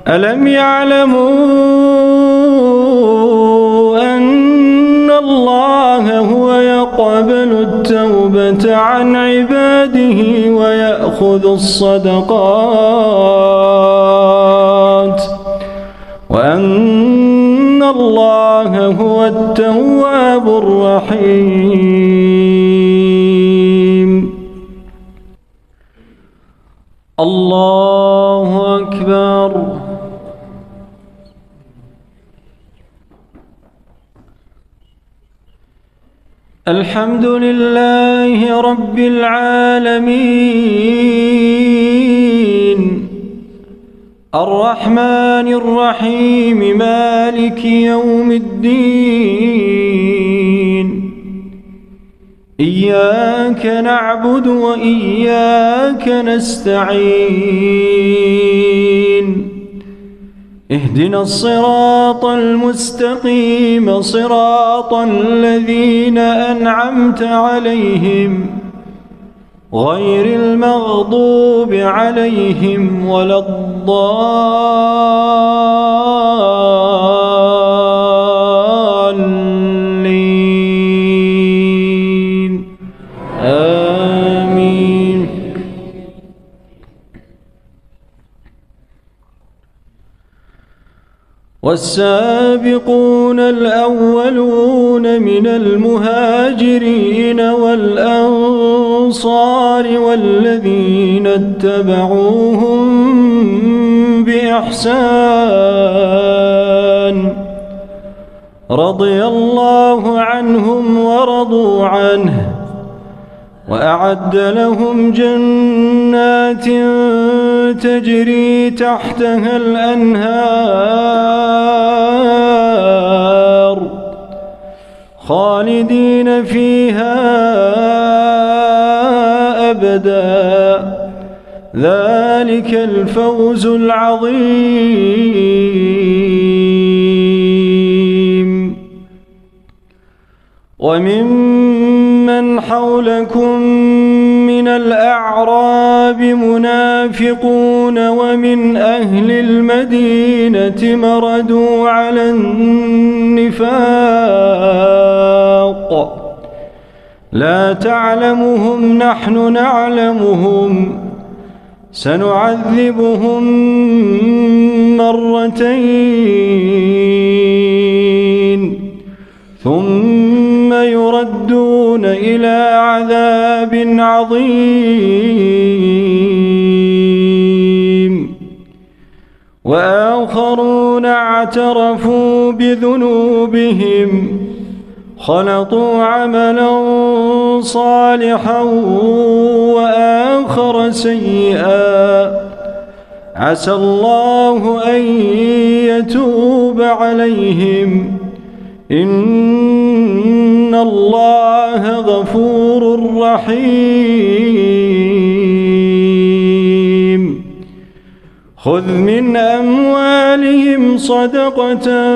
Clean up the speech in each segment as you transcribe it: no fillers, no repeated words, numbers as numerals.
ألم يعلموا أن الله هو يقبل التوبة عن عباده ويأخذ الصدقات وأن الله هو التواب الرحيم. الله أكبر. الحمد لله رب العالمين الرحمن الرحيم مالك يوم الدين إياك نعبد وإياك نستعين اهدنا الصراط المستقيم صراط الذين أنعمت عليهم غير المغضوب عليهم ولا الضالين آمين. والسابقون الأولون من المهاجرين والأنصار والذين اتبعوهم بإحسان رضي الله عنهم ورضوا عنه وأعد لهم جنات تجري تحتها الأنهار خالدين فيها أبدا ذلك الفوز العظيم. وممن حولكم من الأعراب منافقون ومن أهل المدينة مردوا على النفاق لا تعلمهم نحن نعلمهم سنعذبهم مرتين ثم يردون إلى عذاب عظيم. وآخرون اعترفوا بذنوبهم خلطوا عملا صالحا وآخر سيئا عسى الله أن يتوب عليهم إن الله غفور رحيم. خذ من أموالهم صدقة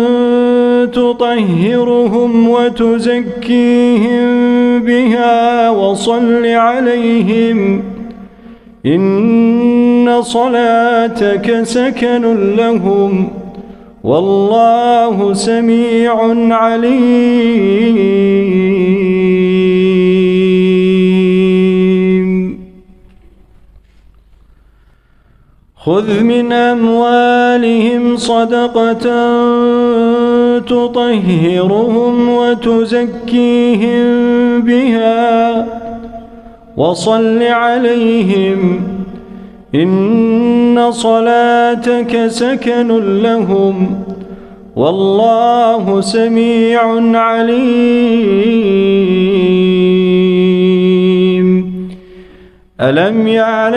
تطهرهم وتزكيهم بها وصل عليهم إن صلاتك سكن لهم والله سميع عليم. خذ من أموالهم صدقة تطهرهم وتزكيهم بها وصل عليهم إن صلاتك سكن لهم والله سميع عليم. ألم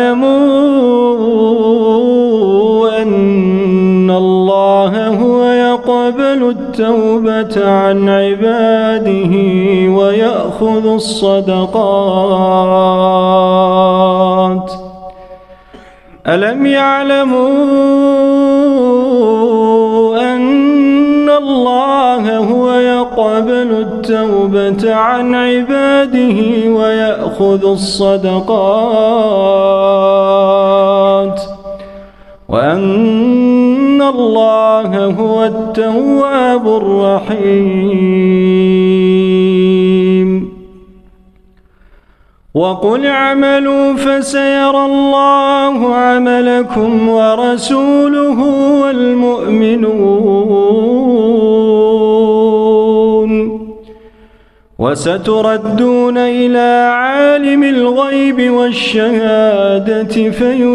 يعلموا أن الله هو يقبل التوبة عن عباده ويأخذ الصدقات ألم يعلموا أن الله هو يقبل التوبة عن عباده ويأخذ الصدقات وأن الله هو التواب الرحيم وقل اعملوا فسيرى الله عملكم ورسوله والمؤمنون وستردون إلى عالم الغيب والشهادة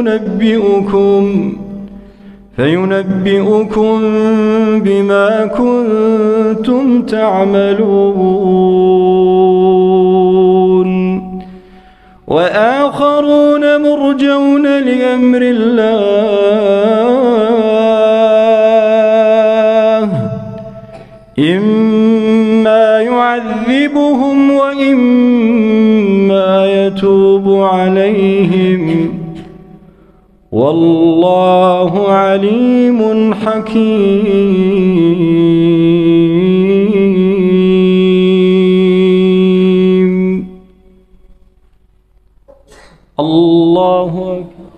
فينبئكم بما كنتم تعملون وآخرون مرجون لأمر الله إما يعذبهم وإما يتوب عليهم والله عليم حكيم. الله أكبر.